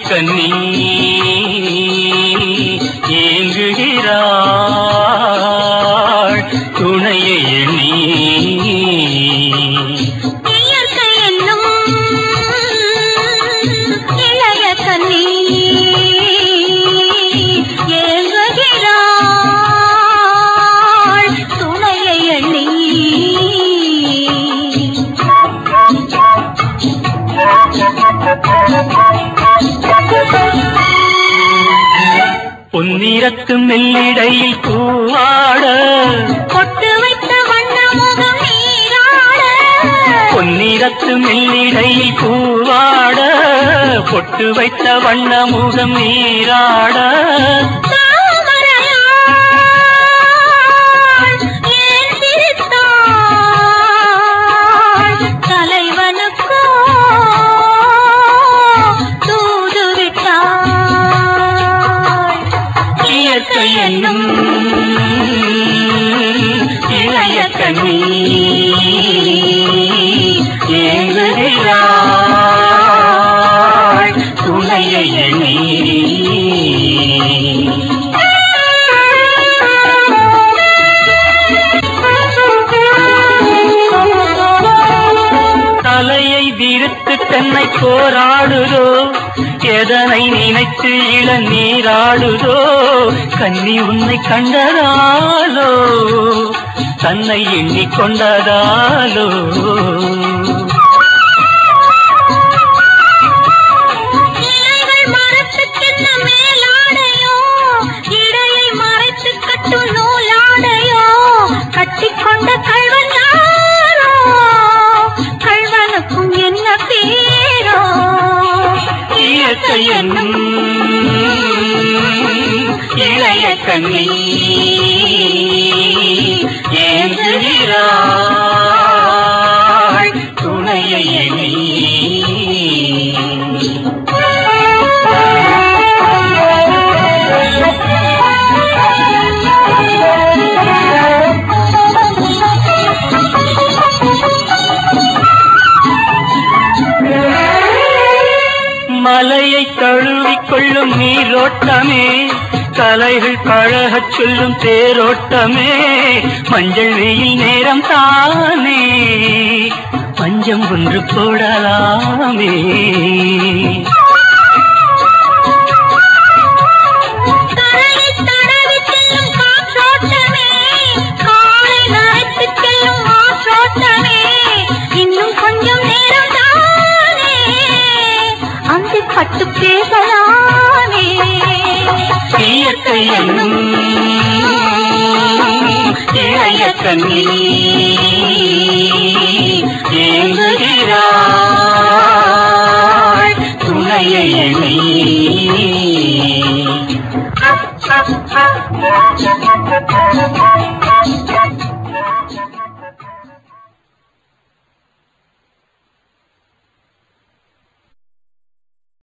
கண்ணி ஏங்குகிறாள் துணையை எண்ணி இயற்கை என்னும் இளைய கண்ணி ஏங்குகிறாள் துணையை எண்ணி பொன்னிறத்து மெல்லிடையில் பூவாட பொட்டு வைத்த வண்ண முகம் நீராட பொன்னிறத்து மெல்லிடையில் பூவாட பொட்டு வைத்த வண்ண முகம் நீராட என்னும் இளைய கண்ணி ஏங்குகிறாள் துணையை எண்ணி தலையை விரித்து தென்னை போராடுதோ எதனை நினைத்து இளநீராடுதோ கண்ணி உன்னை கண்டதாலோ தன்னை எண்ணிக்கொண்டதாலோ கட்டிக்கொண்ட கள்வன் யாரோ கள்வனுக்கும் என்ன பேரோ இயற்கை என்னும் இளைய கண்ணி ஏங்குகிறாள் துணையை மலையை தழுவிக்கொள்ளும் நீரோட்டமே கலைகள் பழகச் சொல்லும் தேரோட்டமே மஞ்சள் வெயில் நேரம் தானே பஞ்சம் ஒன்று போடலாமே பட்டு பேசலாமே இயற்கை என்னும் இளைய கண்ணி ஏங்குகிறாள் துணையை எண்ணி